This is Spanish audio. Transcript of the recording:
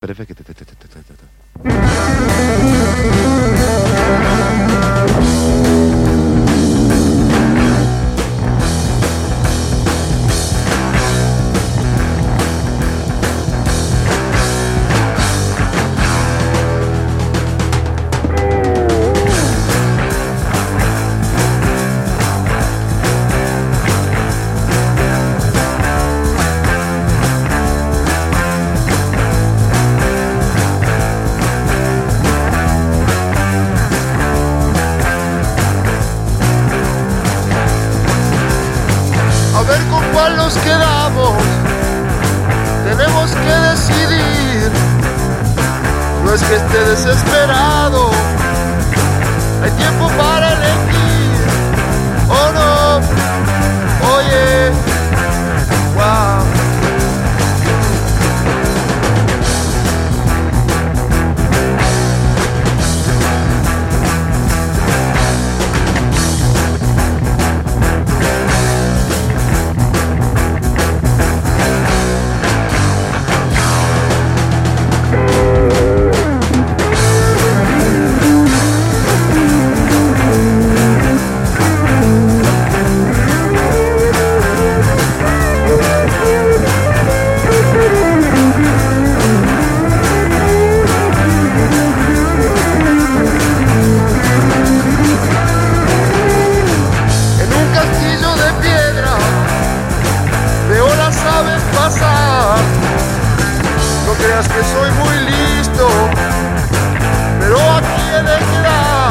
Perfecto. Nos quedamos, tenemos que decidir. No es que esté desesperado, hay tiempo para elegir. Oh no, oye, wow. No creas que soy muy listo, pero aquí he de quedar.